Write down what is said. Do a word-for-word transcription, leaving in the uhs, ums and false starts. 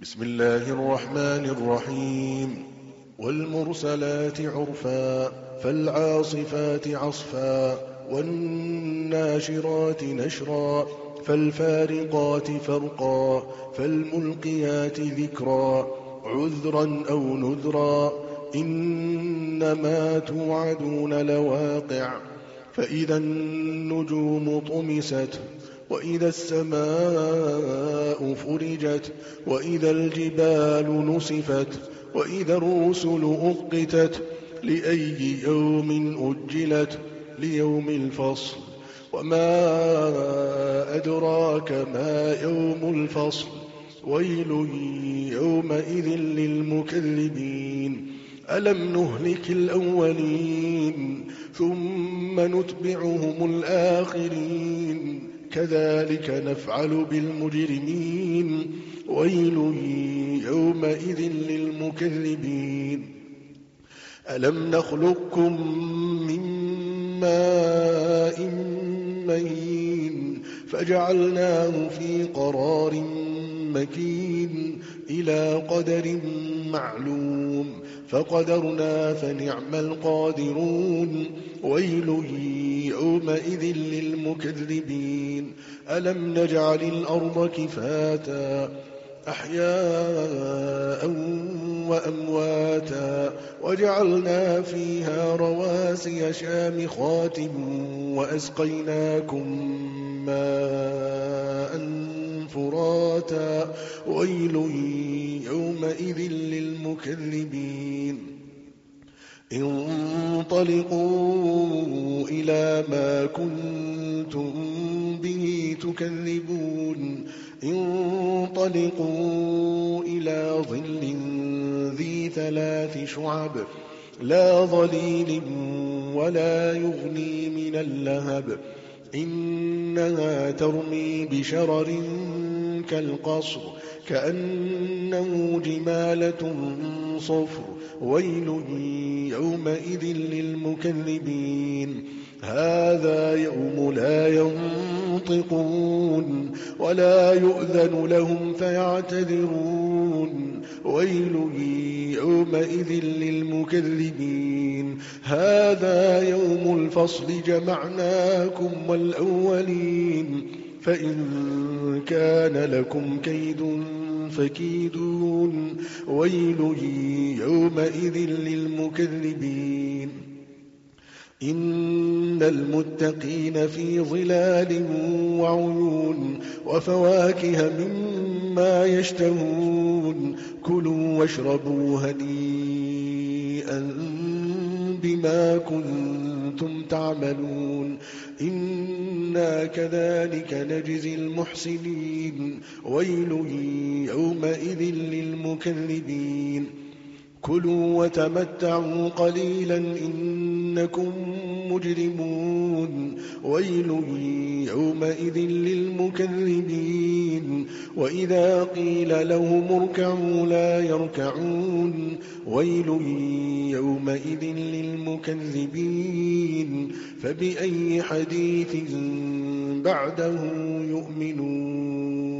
بسم الله الرحمن الرحيم والمرسلات عرفا فالعاصفات عصفا والناشرات نشرا فالفارقات فرقا فالملقيات ذكرا عذرا أو نذرا إنما توعدون لواقع فإذا النجوم طمست وإذا السماء فرجت وإذا الجبال نسفت وإذا الرسل أقتت لأي يوم أجلت ليوم الفصل وما أدراك ما يوم الفصل ويل يومئذ للمكذبين ألم نهلك الأولين ثم نتبعهم الآخرين كذلك نفعل بالمجرمين ويل يومئذ للمكذبين ألم نخلقكم من ماء مهين فجعلناه في قرار مكين إلى قدر معلوم فقدرنا فنعم القادرون ويل يومئذ للمكذبين ألم نجعل الأرض كفاتا أحياء وأمواتا وجعلنا فيها رواسي شامخات وأسقيناكم ماء فراتا ويل يومئذ للمكذبين انطلقوا إلى ما كنتم به تكذبون انطلقوا إلى ظل ذي ثلاث شعب لا ظليل ولا يغني من اللهب إنها ترمي بشرر كالقصر كأنه جمالة صفر ويل يومئذ للمكذبين هذا يوم لا ينطقون ولا يؤذن لهم فيعتذرون ويل يومئذ للمكذبين هذا يوم الفصل جمعناكم والأولين فإن كان لكم كيد فكيدون ويل يومئذ للمكذبين إن المتقين في ظلال وعيون وفواكه مما يشتهون كلوا واشربوا هنيئا بما كنتم تعملون إنا كذلك نجزي المحسنين ويل يومئذ للمكذبين كلوا وتمتعوا قليلا إنكم مجرمون ويل يومئذ للمكذبين وإذا قيل لهم اركعوا لا يركعون ويل يومئذ للمكذبين فبأي حديث بعده يؤمنون